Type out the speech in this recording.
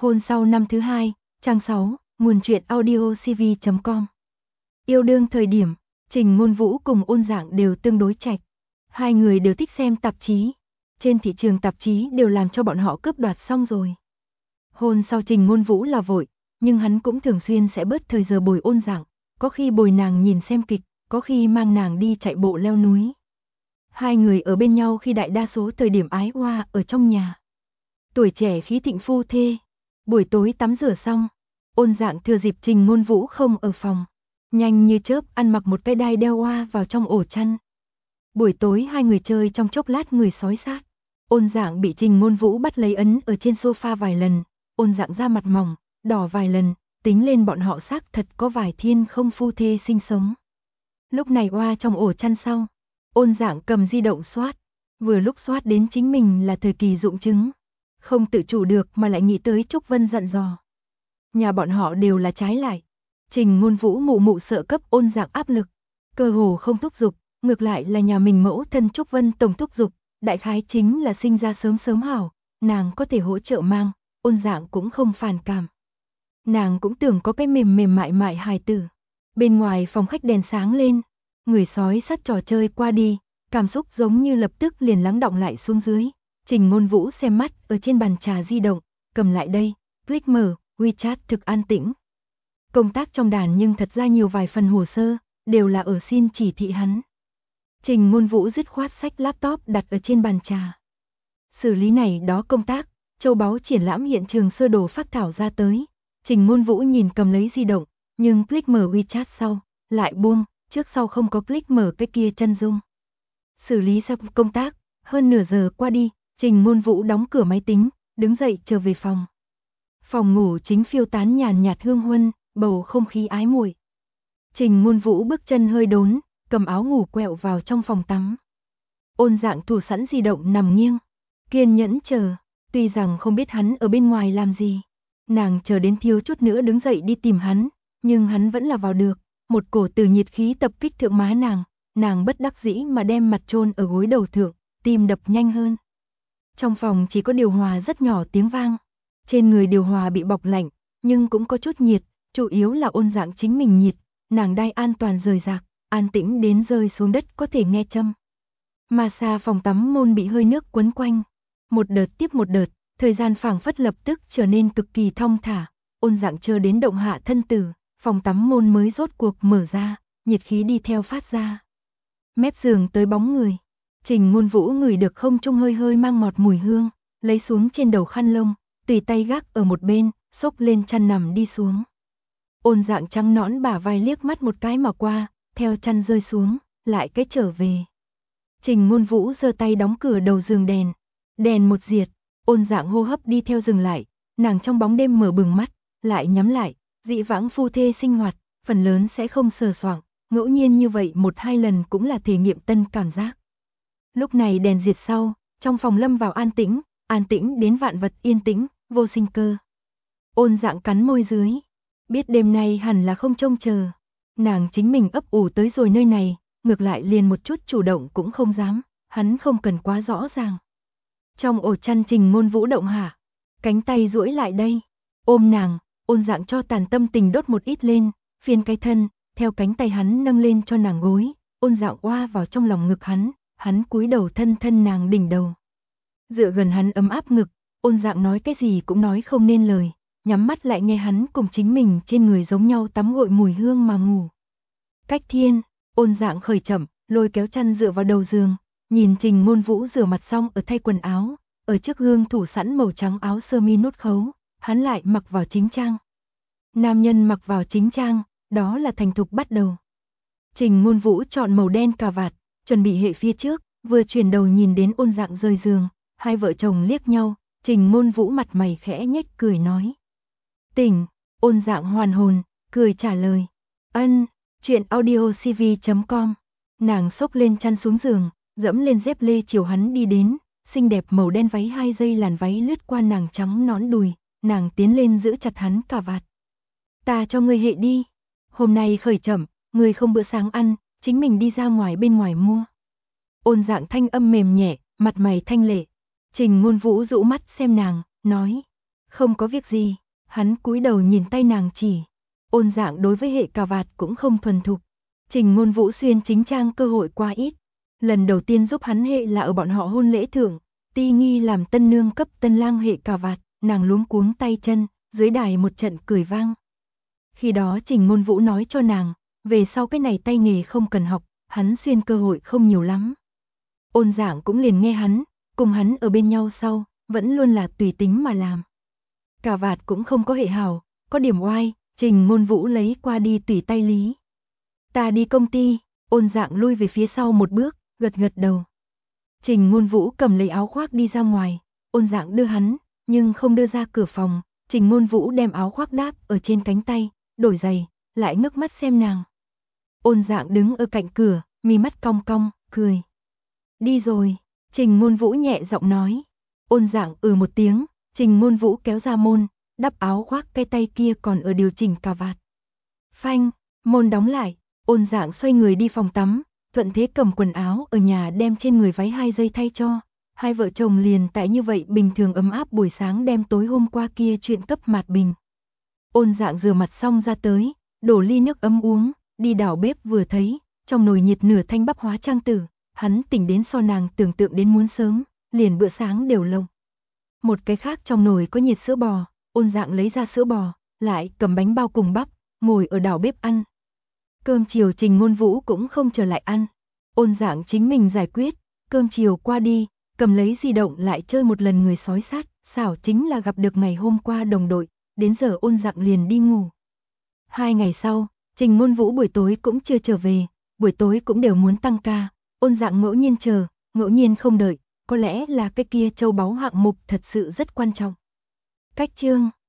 Hôn sau năm thứ hai, trang 6, nguồn truyện audio cv.com. Yêu đương thời điểm, Trình Ngôn Vũ cùng Ôn Dạng đều tương đối chạch. Hai người đều thích xem tạp chí. Trên thị trường tạp chí đều làm cho bọn họ cướp đoạt xong rồi. Hôn sau Trình Ngôn Vũ là vội, nhưng hắn cũng thường xuyên sẽ bớt thời giờ bồi Ôn Dạng, có khi bồi nàng nhìn xem kịch, có khi mang nàng đi chạy bộ leo núi. Hai người ở bên nhau khi đại đa số thời điểm ái oa ở trong nhà. Tuổi trẻ khí thịnh phu thê. Buổi tối tắm rửa xong, Ôn Dạng thừa dịp Trình Ngôn Vũ không ở phòng, nhanh như chớp ăn mặc một cái đai đeo oa vào trong ổ chăn. Buổi tối hai người chơi trong chốc lát người sói sát. Ôn Dạng bị Trình Ngôn Vũ bắt lấy ấn ở trên sofa vài lần, Ôn Dạng da mặt mỏng, đỏ vài lần, tính lên bọn họ xác thật có vài thiên không phu thê sinh sống. Lúc này oa trong ổ chăn sau, Ôn Dạng cầm di động soát, vừa lúc soát đến chính mình là thời kỳ rụng trứng. Không tự chủ được mà lại nghĩ tới Trúc Vân dặn dò. Nhà bọn họ đều là trái lại. Trình Ngôn Vũ mụ mụ sợ cấp Ôn Dạng áp lực, cơ hồ không thúc giục, ngược lại là nhà mình mẫu thân Trúc Vân tổng thúc giục, đại khái chính là sinh ra sớm sớm hảo, nàng có thể hỗ trợ mang, Ôn Dạng cũng không phản cảm. Nàng cũng tưởng có cái mềm mềm mại mại hài tử. Bên ngoài phòng khách đèn sáng lên, người sói sắt trò chơi qua đi, cảm xúc giống như lập tức liền lắng đọng lại xuống dưới. Trình Ngôn Vũ xem mắt ở trên bàn trà di động, cầm lại đây, click mở, WeChat thực an tĩnh. Công tác trong đàn nhưng thật ra nhiều vài phần hồ sơ, đều là ở xin chỉ thị hắn. Trình Ngôn Vũ dứt khoát xách laptop đặt ở trên bàn trà. Xử lý này đó công tác, châu báu triển lãm hiện trường sơ đồ phác thảo ra tới. Trình Ngôn Vũ nhìn cầm lấy di động, nhưng click mở WeChat sau, lại buông, trước sau không có click mở cái kia chân dung. Xử lý xong công tác, hơn nửa giờ qua đi, Trình Ngôn Vũ đóng cửa máy tính, đứng dậy trở về phòng. Phòng ngủ chính phiêu tán nhàn nhạt hương huân, bầu không khí ái muội. Trình Ngôn Vũ bước chân hơi đốn, cầm áo ngủ quẹo vào trong phòng tắm. Ôn Dạng thủ sẵn di động nằm nghiêng, kiên nhẫn chờ, tuy rằng không biết hắn ở bên ngoài làm gì. Nàng chờ đến thiếu chút nữa đứng dậy đi tìm hắn, nhưng hắn vẫn là vào được, một cổ từ nhiệt khí tập kích thượng má nàng bất đắc dĩ mà đem mặt chôn ở gối đầu thượng, tim đập nhanh hơn. Trong phòng chỉ có điều hòa rất nhỏ tiếng vang, trên người điều hòa bị bọc lạnh, nhưng cũng có chút nhiệt, chủ yếu là Ôn Dạng chính mình nhiệt, nàng đai an toàn rời rạc, an tĩnh đến rơi xuống đất có thể nghe châm. Mà xa phòng tắm môn bị hơi nước quấn quanh, một đợt tiếp một đợt, thời gian phảng phất lập tức trở nên cực kỳ thong thả. Ôn Dạng chờ đến động hạ thân tử, phòng tắm môn mới rốt cuộc mở ra, nhiệt khí đi theo phát ra. Mép giường tới bóng người, Trình Ngôn Vũ ngửi được không trung hơi hơi mang ngọt mùi hương, lấy xuống trên đầu khăn lông, tùy tay gác ở một bên, xốc lên chăn nằm đi xuống. Ôn Dạng trắng nõn bả vai liếc mắt một cái mà qua, theo chăn rơi xuống, lại cái trở về. Trình Ngôn Vũ giơ tay đóng cửa đầu giường đèn một diệt, Ôn Dạng hô hấp đi theo dừng lại, nàng trong bóng đêm mở bừng mắt, lại nhắm lại, dị vãng phu thê sinh hoạt, phần lớn sẽ không sờ soạng, ngẫu nhiên như vậy một hai lần cũng là thể nghiệm tân cảm giác. Lúc này đèn diệt sau, trong phòng lâm vào an tĩnh đến vạn vật yên tĩnh, vô sinh cơ. Ôn Dạng cắn môi dưới, biết đêm nay hẳn là không trông chờ, nàng chính mình ấp ủ tới rồi nơi này, ngược lại liền một chút chủ động cũng không dám, hắn không cần quá rõ ràng. Trong ổ chăn Trình Ngôn Vũ động hạ, cánh tay duỗi lại đây, ôm nàng, Ôn Dạng cho tàn tâm tình đốt một ít lên, phiên cái thân, theo cánh tay hắn nâng lên cho nàng gối, Ôn Dạng oa vào trong lòng ngực hắn cúi đầu thân thân nàng đỉnh đầu. Dựa gần hắn ấm áp ngực, Ôn Dạng nói cái gì cũng nói không nên lời, nhắm mắt lại nghe hắn cùng chính mình trên người giống nhau tắm gội mùi hương mà ngủ. Cách thiên, Ôn Dạng khởi chậm, lôi kéo chăn dựa vào đầu giường, nhìn Trình Ngôn Vũ rửa mặt xong ở thay quần áo, ở trước gương thủ sẵn màu trắng áo sơ mi nút khấu, hắn lại mặc vào chính trang. Nam nhân mặc vào chính trang, đó là thành thục bắt đầu. Trình Ngôn Vũ chọn màu đen cà vạt, chuẩn bị hệ phía trước, vừa chuyển đầu nhìn đến Ôn Dạng rời giường, hai vợ chồng liếc nhau, Trình Ngôn Vũ mặt mày khẽ nhếch cười nói. Tỉnh, Ôn Dạng hoàn hồn, cười trả lời. Ân, chuyện audio cv.com. Nàng xốc lên chăn xuống giường, dẫm lên dép lê chiều hắn đi đến, xinh đẹp màu đen váy 2 dây làn váy lướt qua nàng trắng nõn đùi, nàng tiến lên giữ chặt hắn cà vạt. Ta cho ngươi hệ đi, hôm nay khởi chậm, ngươi không bữa sáng ăn, chính mình đi ra ngoài bên ngoài mua. Ôn Dạng thanh âm mềm nhẹ, mặt mày thanh lệ. Trình Ngôn Vũ dụ mắt xem nàng, nói. Không có việc gì, hắn cúi đầu nhìn tay nàng chỉ. Ôn Dạng đối với hệ cà vạt cũng không thuần thục. Trình Ngôn Vũ xuyên chính trang cơ hội quá ít. Lần đầu tiên giúp hắn hệ là ở bọn họ hôn lễ thượng, Ti Nghi làm tân nương cấp tân lang hệ cà vạt, nàng luống cuống tay chân, dưới đài một trận cười vang. Khi đó Trình Ngôn Vũ nói cho nàng, về sau cái này tay nghề không cần học, hắn xuyên cơ hội không nhiều lắm. Ôn Dạng cũng liền nghe hắn, cùng hắn ở bên nhau sau, vẫn luôn là tùy tính mà làm. Cà vạt cũng không có hệ hảo, có điểm oai, Trình Ngôn Vũ lấy qua đi tùy tay lý. Ta đi công ty, Ôn Dạng lui về phía sau một bước, gật gật đầu. Trình Ngôn Vũ cầm lấy áo khoác đi ra ngoài, Ôn Dạng đưa hắn, nhưng không đưa ra cửa phòng. Trình Ngôn Vũ đem áo khoác đáp ở trên cánh tay, đổi giày, lại ngước mắt xem nàng. Ôn Dạng đứng ở cạnh cửa, mi mắt cong cong, cười. Đi rồi, Trình Ngôn Vũ nhẹ giọng nói. Ôn Dạng một tiếng, Trình Ngôn Vũ kéo ra môn, đắp áo khoác, cái tay kia còn ở điều chỉnh cà vạt. Phanh, môn đóng lại, Ôn Dạng xoay người đi phòng tắm, thuận thế cầm quần áo ở nhà đem trên người váy 2 giây thay cho. Hai vợ chồng liền tại như vậy bình thường ấm áp buổi sáng đem tối hôm qua kia chuyện cấp mạt bình. Ôn Dạng rửa mặt xong ra tới, đổ ly nước ấm uống, đi đảo bếp vừa thấy, trong nồi nhiệt nửa thanh bắp hóa trang tử, hắn tỉnh đến so nàng tưởng tượng đến muốn sớm, liền bữa sáng đều lông. Một cái khác trong nồi có nhiệt sữa bò, Ôn Dạng lấy ra sữa bò, lại cầm bánh bao cùng bắp, ngồi ở đảo bếp ăn. Cơm chiều Trình Ngôn Vũ cũng không trở lại ăn, Ôn Dạng chính mình giải quyết, cơm chiều qua đi, cầm lấy di động lại chơi một lần người sói sát, xảo chính là gặp được ngày hôm qua đồng đội, đến giờ Ôn Dạng liền đi ngủ. 2 ngày sau, Trình Ngôn Vũ buổi tối cũng chưa trở về, buổi tối cũng đều muốn tăng ca, Ôn Dạng ngẫu nhiên chờ, ngẫu nhiên không đợi, có lẽ là cái kia châu báu hạng mục thật sự rất quan trọng. Cách chương